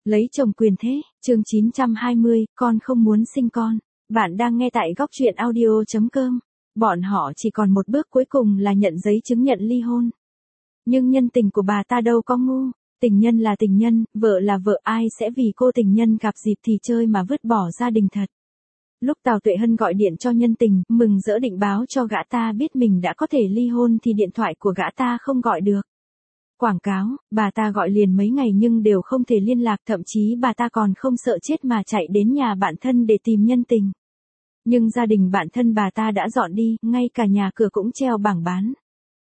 Lấy chồng quyền thế, chương 920, con không muốn sinh con. Bạn đang nghe tại góc truyện audio.com. Bọn họ chỉ còn một bước cuối cùng là nhận giấy chứng nhận ly hôn. Nhưng nhân tình của bà ta đâu có ngu. Tình nhân là tình nhân, vợ là vợ, ai sẽ vì cô tình nhân gặp dịp thì chơi mà vứt bỏ gia đình thật. Lúc Tào Tuệ Hân gọi điện cho nhân tình, mừng rỡ định báo cho gã ta biết mình đã có thể ly hôn thì điện thoại của gã ta không gọi được. Quảng cáo, bà ta gọi liền mấy ngày nhưng đều không thể liên lạc, thậm chí bà ta còn không sợ chết mà chạy đến nhà bạn thân để tìm nhân tình. Nhưng gia đình bạn thân bà ta đã dọn đi, ngay cả nhà cửa cũng treo bảng bán.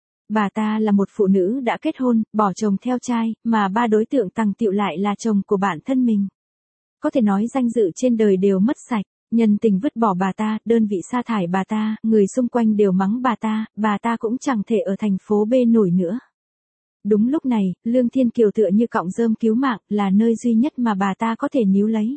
Bà ta là một phụ nữ đã kết hôn, bỏ chồng theo trai, mà ba đối tượng tằng tiệu lại là chồng của bản thân mình. Có thể nói danh dự trên đời đều mất sạch, nhân tình vứt bỏ bà ta, đơn vị sa thải bà ta, người xung quanh đều mắng bà ta cũng chẳng thể ở thành phố B nổi nữa. Đúng lúc này, Lương Thiên Kiều tựa như cọng rơm cứu mạng, là nơi duy nhất mà bà ta có thể níu lấy.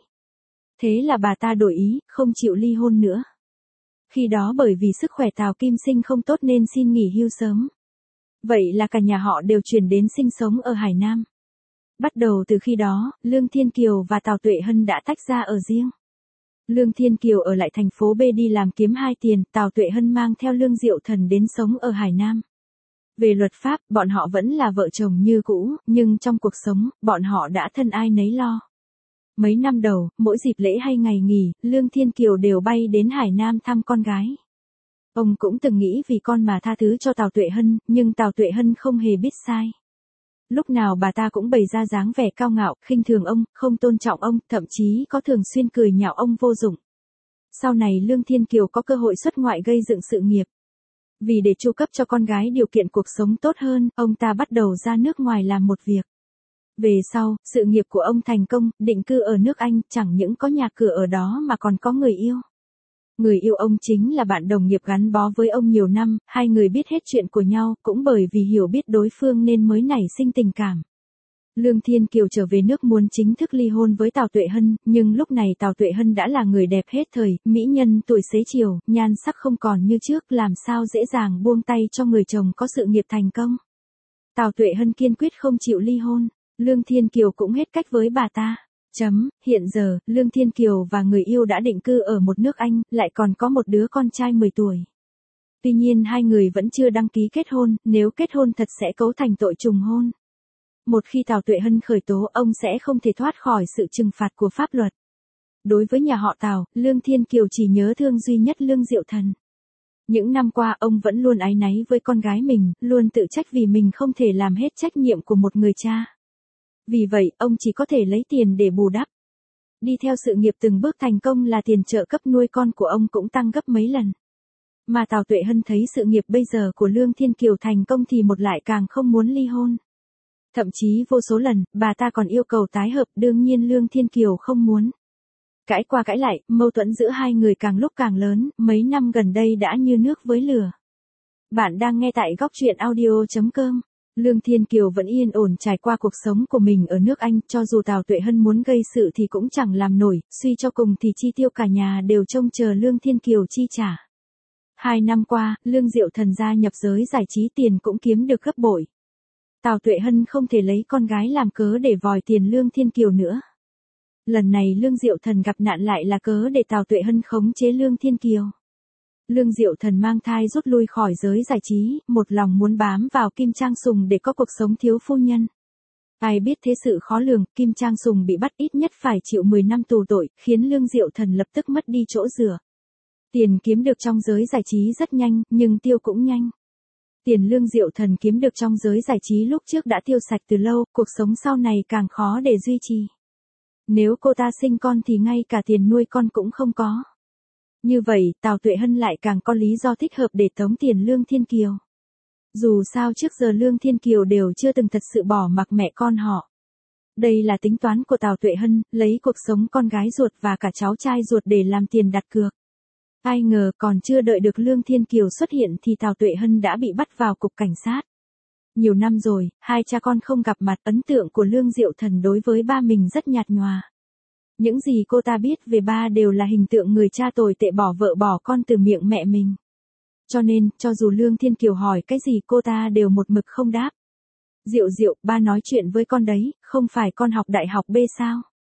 Thế là bà ta đổi ý, không chịu ly hôn nữa. Khi đó bởi vì sức khỏe Tào Kim Sinh không tốt nên xin nghỉ hưu sớm. Vậy là cả nhà họ đều chuyển đến sinh sống ở Hải Nam. Bắt đầu từ khi đó, Lương Thiên Kiều và Tào Tuệ Hân đã tách ra ở riêng. Lương Thiên Kiều ở lại thành phố B đi làm kiếm 2 tiền, Tào Tuệ Hân mang theo Lương Diệu Thần đến sống ở Hải Nam. Về luật pháp, bọn họ vẫn là vợ chồng như cũ, nhưng trong cuộc sống, bọn họ đã thân ai nấy lo. Mấy năm đầu, mỗi dịp lễ hay ngày nghỉ, Lương Thiên Kiều đều bay đến Hải Nam thăm con gái. Ông cũng từng nghĩ vì con mà tha thứ cho Tào Tuệ Hân, nhưng Tào Tuệ Hân không hề biết sai. Lúc nào bà ta cũng bày ra dáng vẻ cao ngạo, khinh thường ông, không tôn trọng ông, thậm chí có thường xuyên cười nhạo ông vô dụng. Sau này Lương Thiên Kiều có cơ hội xuất ngoại gây dựng sự nghiệp. Vì để chu cấp cho con gái điều kiện cuộc sống tốt hơn, ông ta bắt đầu ra nước ngoài làm một việc. Về sau, sự nghiệp của ông thành công, định cư ở nước Anh, chẳng những có nhà cửa ở đó mà còn có người yêu. Người yêu ông chính là bạn đồng nghiệp gắn bó với ông nhiều năm, hai người biết hết chuyện của nhau, cũng bởi vì hiểu biết đối phương nên mới nảy sinh tình cảm. Lương Thiên Kiều trở về nước muốn chính thức ly hôn với Tào Tuệ Hân, nhưng lúc này Tào Tuệ Hân đã là người đẹp hết thời, mỹ nhân tuổi xế chiều, nhan sắc không còn như trước, làm sao dễ dàng buông tay cho người chồng có sự nghiệp thành công. Tào Tuệ Hân kiên quyết không chịu ly hôn, Lương Thiên Kiều cũng hết cách với bà ta. Hiện giờ, Lương Thiên Kiều và người yêu đã định cư ở một nước Anh, lại còn có một đứa con trai 10 tuổi. Tuy nhiên hai người vẫn chưa đăng ký kết hôn, nếu kết hôn thật sẽ cấu thành tội trùng hôn. Một khi Tào Tuệ Hân khởi tố, ông sẽ không thể thoát khỏi sự trừng phạt của pháp luật. Đối với nhà họ Tào, Lương Thiên Kiều chỉ nhớ thương duy nhất Lương Diệu Thần. Những năm qua ông vẫn luôn áy náy với con gái mình, luôn tự trách vì mình không thể làm hết trách nhiệm của một người cha. Vì vậy, ông chỉ có thể lấy tiền để bù đắp. Đi theo sự nghiệp từng bước thành công là tiền trợ cấp nuôi con của ông cũng tăng gấp mấy lần. Mà Tào Tuệ Hân thấy sự nghiệp bây giờ của Lương Thiên Kiều thành công thì một lại càng không muốn ly hôn. Thậm chí vô số lần, bà ta còn yêu cầu tái hợp, đương nhiên Lương Thiên Kiều không muốn. Cãi qua cãi lại, mâu thuẫn giữa hai người càng lúc càng lớn, mấy năm gần đây đã như nước với lửa. Bạn đang nghe tại góc truyện audio.com. Lương Thiên Kiều vẫn yên ổn trải qua cuộc sống của mình ở nước Anh, cho dù Tào Tuệ Hân muốn gây sự thì cũng chẳng làm nổi, suy cho cùng thì chi tiêu cả nhà đều trông chờ Lương Thiên Kiều chi trả. 2 năm qua, Lương Diệu Thần gia nhập giới giải trí, tiền cũng kiếm được gấp bội. Tào Tuệ Hân không thể lấy con gái làm cớ để vòi tiền Lương Thiên Kiều nữa. Lần này Lương Diệu Thần gặp nạn lại là cớ để Tào Tuệ Hân khống chế Lương Thiên Kiều. Lương Diệu Thần mang thai rút lui khỏi giới giải trí, một lòng muốn bám vào Kim Trang Sùng để có cuộc sống thiếu phu nhân. Ai biết thế sự khó lường, Kim Trang Sùng bị bắt ít nhất phải chịu 10 năm tù tội, khiến Lương Diệu Thần lập tức mất đi chỗ dựa. Tiền kiếm được trong giới giải trí rất nhanh, nhưng tiêu cũng nhanh. Tiền Lương Diệu Thần kiếm được trong giới giải trí lúc trước đã tiêu sạch từ lâu, cuộc sống sau này càng khó để duy trì. Nếu cô ta sinh con thì ngay cả tiền nuôi con cũng không có. Như vậy, Tào Tuệ Hân lại càng có lý do thích hợp để tống tiền Lương Thiên Kiều. Dù sao trước giờ Lương Thiên Kiều đều chưa từng thật sự bỏ mặc mẹ con họ. Đây là tính toán của Tào Tuệ Hân, lấy cuộc sống con gái ruột và cả cháu trai ruột để làm tiền đặt cược. Ai ngờ còn chưa đợi được Lương Thiên Kiều xuất hiện thì Tào Tuệ Hân đã bị bắt vào cục cảnh sát. Nhiều năm rồi, hai cha con không gặp mặt, ấn tượng của Lương Diệu Thần đối với ba mình rất nhạt nhòa. Những gì cô ta biết về ba đều là hình tượng người cha tồi tệ bỏ vợ bỏ con từ miệng mẹ mình. Cho nên, cho dù Lương Thiên Kiều hỏi cái gì cô ta đều một mực không đáp. Diệu, ba nói chuyện với con đấy, không phải con học đại học B sao?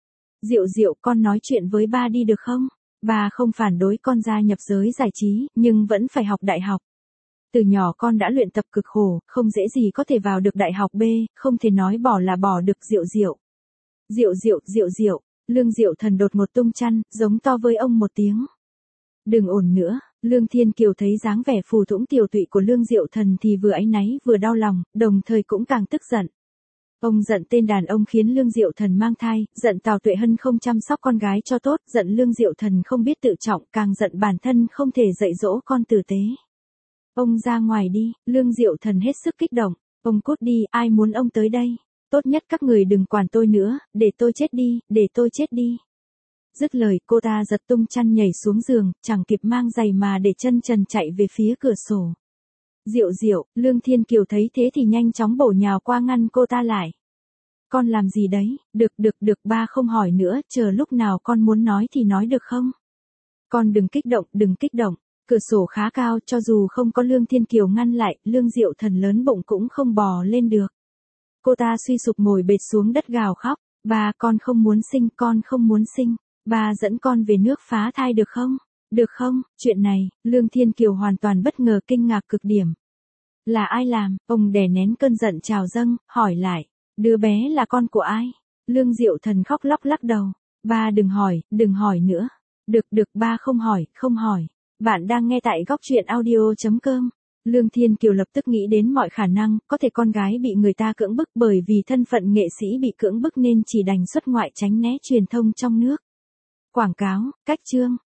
Diệu Diệu, con nói chuyện với ba đi được không? Ba không phản đối con gia nhập giới giải trí, nhưng vẫn phải học đại học. Từ nhỏ con đã luyện tập cực khổ, không dễ gì có thể vào được đại học B, không thể nói bỏ là bỏ được. Diệu Diệu. Diệu Diệu, Diệu Diệu. Lương Diệu Thần đột ngột tung chăn, giống to với ông một tiếng. Đừng ồn nữa. Lương Thiên Kiều thấy dáng vẻ phù thủng tiều tụy của Lương Diệu Thần thì vừa áy náy vừa đau lòng, đồng thời cũng càng tức giận. Ông giận tên đàn ông khiến Lương Diệu Thần mang thai, giận Tào Tuệ Hân không chăm sóc con gái cho tốt, giận Lương Diệu Thần không biết tự trọng, càng giận bản thân không thể dạy dỗ con tử tế. Ông ra ngoài đi. Lương Diệu Thần hết sức kích động. Ông cút đi, ai muốn ông tới đây? Tốt nhất các người đừng quản tôi nữa, để tôi chết đi, để tôi chết đi. Dứt lời, cô ta giật tung chăn nhảy xuống giường, chẳng kịp mang giày mà để chân trần chạy về phía cửa sổ. Diệu Diệu. Lương Thiên Kiều thấy thế thì nhanh chóng bổ nhào qua ngăn cô ta lại. Con làm gì đấy? Được, ba không hỏi nữa, chờ lúc nào con muốn nói thì nói được không? Con đừng kích động. Cửa sổ khá cao, cho dù không có Lương Thiên Kiều ngăn lại, Lương Diệu Thần lớn bụng cũng không bò lên được. Cô ta suy sụp ngồi bệt xuống đất gào khóc. Ba, con không muốn sinh. Ba dẫn con về nước phá thai được không? Được không? Chuyện này, Lương Thiên Kiều hoàn toàn bất ngờ, kinh ngạc cực điểm. Là ai làm? Ông đè nén cơn giận trào dâng, hỏi lại. Đứa bé là con của ai? Lương Diệu Thần khóc lóc lắc đầu. Ba đừng hỏi nữa. Được, ba không hỏi. Bạn đang nghe tại góc truyện audio.com. Lương Thiên Kiều lập tức nghĩ đến mọi khả năng, có thể con gái bị người ta cưỡng bức, bởi vì thân phận nghệ sĩ bị cưỡng bức nên chỉ đành xuất ngoại tránh né truyền thông trong nước. Quảng cáo, cách chương.